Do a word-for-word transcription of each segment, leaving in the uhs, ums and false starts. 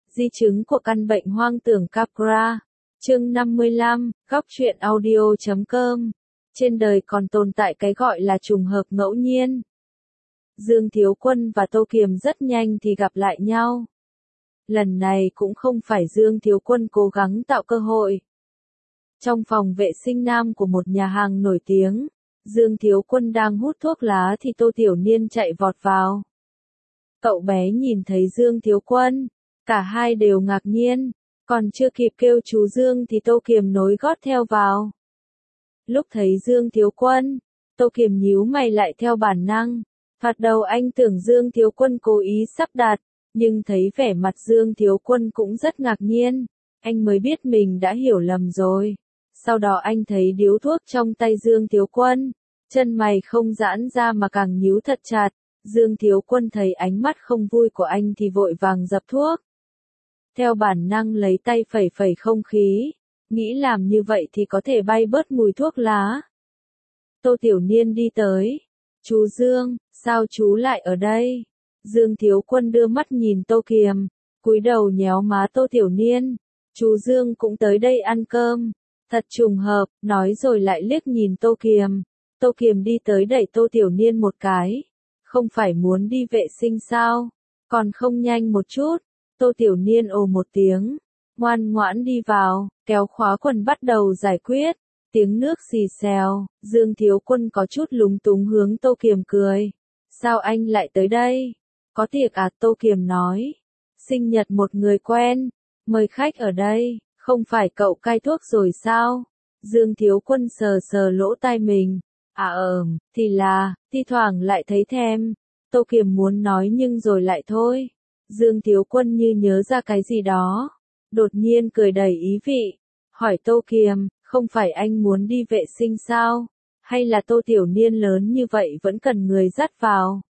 Di chứng của căn bệnh hoang tưởng Capra. Chương năm mươi lăm, góc truyện audio chấm com. Trên đời còn tồn tại cái gọi là trùng hợp ngẫu nhiên. Dương Thiếu Quân và Tô Kiềm rất nhanh thì gặp lại nhau. Lần này cũng không phải Dương Thiếu Quân cố gắng tạo cơ hội. Trong phòng vệ sinh nam của một nhà hàng nổi tiếng, Dương Thiếu Quân đang hút thuốc lá thì Tô Tiểu Niên chạy vọt vào. Cậu bé nhìn thấy Dương Thiếu Quân, cả hai đều ngạc nhiên, còn chưa kịp kêu chú Dương thì Tô Kiềm nối gót theo vào. Lúc thấy Dương Thiếu Quân, Tô Kiềm nhíu mày lại theo bản năng. Thoạt đầu anh tưởng Dương Thiếu Quân cố ý sắp đặt, nhưng thấy vẻ mặt Dương Thiếu Quân cũng rất ngạc nhiên, anh mới biết mình đã hiểu lầm rồi. Sau đó anh thấy điếu thuốc trong tay Dương Thiếu Quân, chân mày không giãn ra mà càng nhíu thật chặt. Dương Thiếu Quân thấy ánh mắt không vui của anh thì vội vàng dập thuốc. Theo bản năng lấy tay phẩy phẩy không khí, nghĩ làm như vậy thì có thể bay bớt mùi thuốc lá. Tô Tiểu Niên đi tới. Chú Dương, sao chú lại ở đây? Dương Thiếu Quân đưa mắt nhìn Tô Kiềm, cúi đầu nhéo má Tô Tiểu Niên. Chú Dương cũng tới đây ăn cơm. Thật trùng hợp, nói rồi lại liếc nhìn Tô Kiềm. Tô Kiềm đi tới đẩy Tô Tiểu Niên một cái. Không phải muốn đi vệ sinh sao? Còn không nhanh một chút. Tô Tiểu Niên ồ một tiếng, ngoan ngoãn đi vào, kéo khóa quần bắt đầu giải quyết. Tiếng nước xì xèo, Dương Thiếu Quân có chút lúng túng hướng Tô Kiềm cười. Sao anh lại tới đây? Có tiệc à? Tô Kiềm nói. Sinh nhật một người quen, mời khách ở đây, không phải cậu cai thuốc rồi sao? Dương Thiếu Quân sờ sờ lỗ tai mình. À ờm, thì là, thi thoảng lại thấy thèm. Tô Kiềm muốn nói nhưng rồi lại thôi. Dương Thiếu Quân như nhớ ra cái gì đó, đột nhiên cười đầy ý vị, hỏi Tô Kiềm, không phải anh muốn đi vệ sinh sao? Hay là Tô Tiểu Niên lớn như vậy vẫn cần người dắt vào?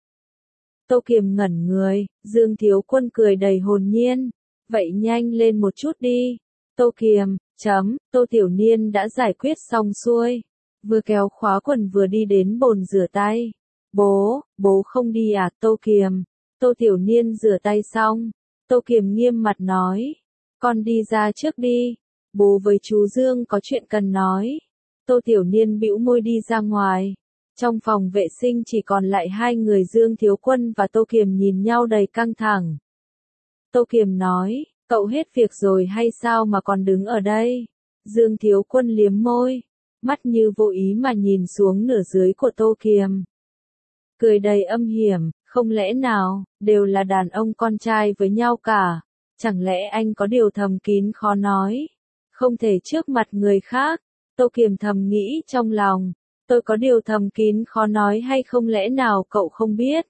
Tô Kiềm ngẩn người, Dương Thiếu Quân cười đầy hồn nhiên, vậy nhanh lên một chút đi. Tô Kiềm, chấm, Tô Tiểu Niên đã giải quyết xong xuôi, vừa kéo khóa quần vừa đi đến bồn rửa tay. Bố, bố không đi à? Tô Kiềm. Tô Tiểu Niên rửa tay xong, Tô Kiềm nghiêm mặt nói, con đi ra trước đi, bố với chú Dương có chuyện cần nói. Tô Tiểu Niên bĩu môi đi ra ngoài. Trong phòng vệ sinh chỉ còn lại hai người Dương Thiếu Quân và Tô Kiềm nhìn nhau đầy căng thẳng. Tô Kiềm nói, cậu hết việc rồi hay sao mà còn đứng ở đây? Dương Thiếu Quân liếm môi, mắt như vô ý mà nhìn xuống nửa dưới của Tô Kiềm. Cười đầy âm hiểm, không lẽ nào, đều là đàn ông con trai với nhau cả, chẳng lẽ anh có điều thầm kín khó nói, không thể trước mặt người khác. Tô Kiềm thầm nghĩ trong lòng, tôi có điều thầm kín khó nói hay không lẽ nào cậu không biết?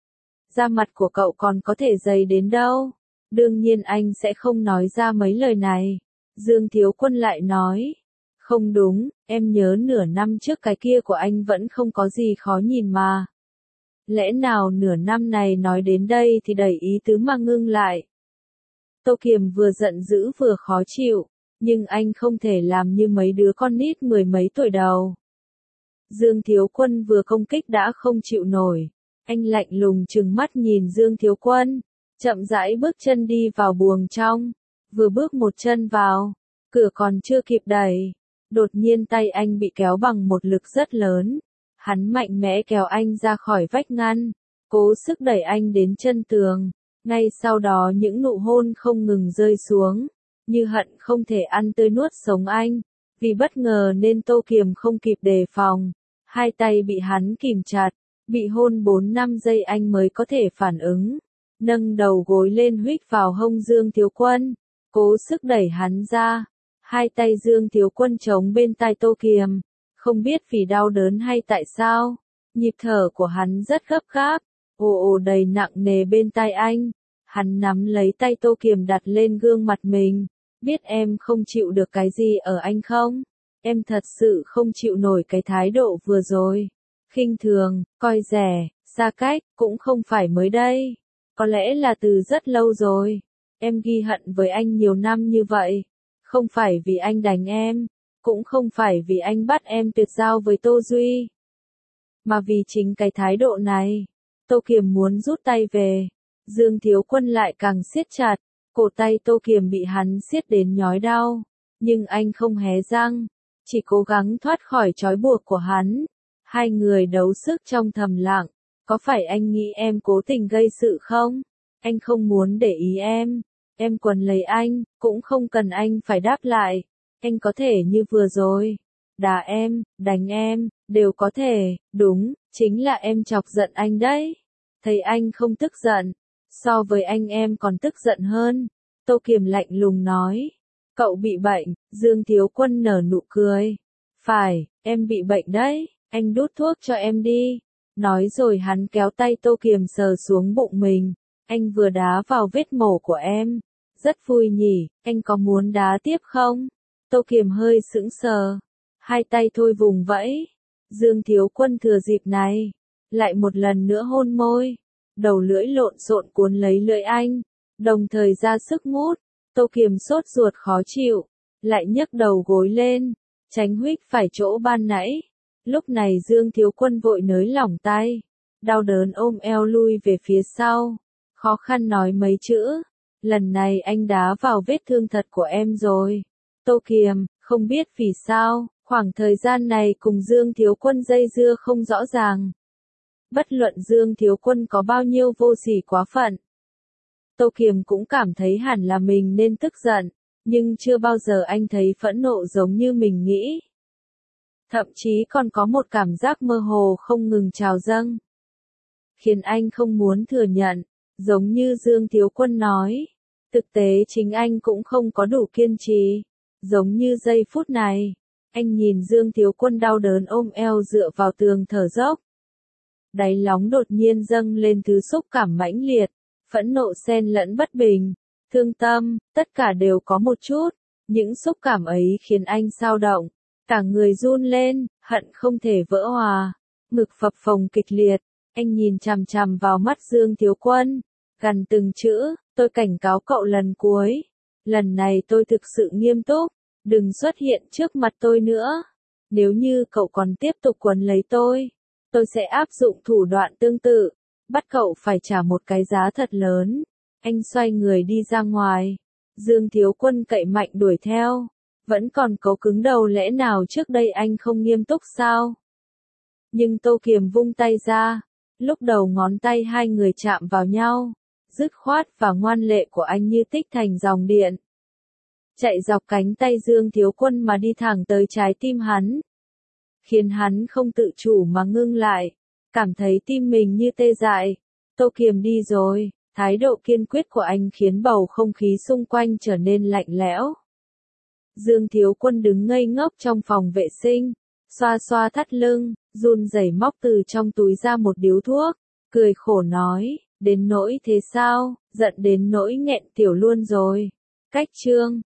Da mặt của cậu còn có thể dày đến đâu, đương nhiên anh sẽ không nói ra mấy lời này. Dương Thiếu Quân lại nói, không đúng, em nhớ nửa năm trước cái kia của anh vẫn không có gì khó nhìn mà. Lẽ nào nửa năm này nói đến đây thì đầy ý tứ mà ngưng lại. Tô Kiềm vừa giận dữ vừa khó chịu, nhưng anh không thể làm như mấy đứa con nít mười mấy tuổi đầu. Dương Thiếu Quân vừa công kích đã không chịu nổi, anh lạnh lùng trừng mắt nhìn Dương Thiếu Quân, chậm rãi bước chân đi vào buồng trong, vừa bước một chân vào, cửa còn chưa kịp đẩy, đột nhiên tay anh bị kéo bằng một lực rất lớn. Hắn mạnh mẽ kéo anh ra khỏi vách ngăn, cố sức đẩy anh đến chân tường, ngay sau đó những nụ hôn không ngừng rơi xuống, như hận không thể ăn tươi nuốt sống anh. Vì bất ngờ nên Tô Kiềm không kịp đề phòng, hai tay bị hắn kìm chặt, bị hôn bốn năm giây anh mới có thể phản ứng, nâng đầu gối lên huých vào hông Dương Thiếu Quân, cố sức đẩy hắn ra, hai tay Dương Thiếu Quân chống bên tai Tô Kiềm. Không biết vì đau đớn hay tại sao, nhịp thở của hắn rất gấp gáp, ồ ồ đầy nặng nề bên tai anh. Hắn nắm lấy tay Tô Kiềm đặt lên gương mặt mình, biết em không chịu được cái gì ở anh không? Em thật sự không chịu nổi cái thái độ vừa rồi. Khinh thường, coi rẻ, xa cách, cũng không phải mới đây. Có lẽ là từ rất lâu rồi. Em ghi hận với anh nhiều năm như vậy. Không phải vì anh đánh em. Cũng không phải vì anh bắt em tuyệt giao với Tô Duy, mà vì chính cái thái độ này. Tô Kiềm muốn rút tay về, Dương Thiếu Quân lại càng siết chặt, Cổ tay Tô Kiềm bị hắn siết đến nhói đau, nhưng anh không hé răng, chỉ cố gắng thoát khỏi trói buộc của hắn. Hai người đấu sức trong thầm lặng, có phải anh nghĩ em cố tình gây sự không? Anh không muốn để ý em, em quấn lấy anh, cũng không cần anh phải đáp lại. Anh có thể như vừa rồi, đá em, đánh em, đều có thể, đúng, chính là em chọc giận anh đấy. Thấy anh không tức giận, so với anh em còn tức giận hơn. Tô Kiềm lạnh lùng nói, cậu bị bệnh. Dương Thiếu Quân nở nụ cười. Phải, em bị bệnh đấy, anh đút thuốc cho em đi. Nói rồi hắn kéo tay Tô Kiềm sờ xuống bụng mình. Anh vừa đá vào vết mổ của em. Rất vui nhỉ, anh có muốn đá tiếp không? Tô Kiềm hơi sững sờ. Hai tay thôi vùng vẫy. Dương Thiếu Quân thừa dịp này, lại một lần nữa hôn môi. Đầu lưỡi lộn xộn cuốn lấy lưỡi anh, đồng thời ra sức mút. Tô Kiềm sốt ruột khó chịu, lại nhấc đầu gối lên, tránh huých phải chỗ ban nãy. Lúc này Dương Thiếu Quân vội nới lỏng tay, đau đớn ôm eo lui về phía sau, khó khăn nói mấy chữ. Lần này anh đá vào vết thương thật của em rồi. Tô Kiềm, không biết vì sao, khoảng thời gian này cùng Dương Thiếu Quân dây dưa không rõ ràng. Bất luận Dương Thiếu Quân có bao nhiêu vô sỉ quá phận, Tô Kiềm cũng cảm thấy hẳn là mình nên tức giận, nhưng chưa bao giờ anh thấy phẫn nộ giống như mình nghĩ. Thậm chí còn có một cảm giác mơ hồ không ngừng trào dâng, khiến anh không muốn thừa nhận, giống như Dương Thiếu Quân nói. Thực tế chính anh cũng không có đủ kiên trì, giống như giây phút này, anh nhìn Dương Thiếu Quân đau đớn ôm eo dựa vào tường thở dốc. Đáy lòng đột nhiên dâng lên thứ xúc cảm mãnh liệt, phẫn nộ xen lẫn bất bình, thương tâm, tất cả đều có một chút. Những xúc cảm ấy khiến anh xao động, cả người run lên, hận không thể vỡ hòa, ngực phập phồng kịch liệt. Anh nhìn chằm chằm vào mắt Dương Thiếu Quân, gằn từng chữ, tôi cảnh cáo cậu lần cuối. Lần này tôi thực sự nghiêm túc, đừng xuất hiện trước mặt tôi nữa. Nếu như cậu còn tiếp tục quấn lấy tôi, tôi sẽ áp dụng thủ đoạn tương tự, bắt cậu phải trả một cái giá thật lớn. Anh xoay người đi ra ngoài. Dương Thiếu Quân cậy mạnh đuổi theo. Vẫn còn cố cứng đầu, lẽ nào trước đây anh không nghiêm túc sao? Nhưng Tô Kiềm vung tay ra. Lúc đầu ngón tay hai người chạm vào nhau, dứt khoát và ngoan lệ của anh như tích thành dòng điện, chạy dọc cánh tay Dương Thiếu Quân mà đi thẳng tới trái tim hắn, khiến hắn không tự chủ mà ngưng lại, cảm thấy tim mình như tê dại. Tô Kiềm đi rồi. Thái độ kiên quyết của anh khiến bầu không khí xung quanh trở nên lạnh lẽo. Dương Thiếu Quân đứng ngây ngốc trong phòng vệ sinh, xoa xoa thắt lưng, run rẩy móc từ trong túi ra một điếu thuốc, cười khổ nói, đến nỗi thế sao, giận đến nỗi nghẹn tiểu luôn rồi. Cách chương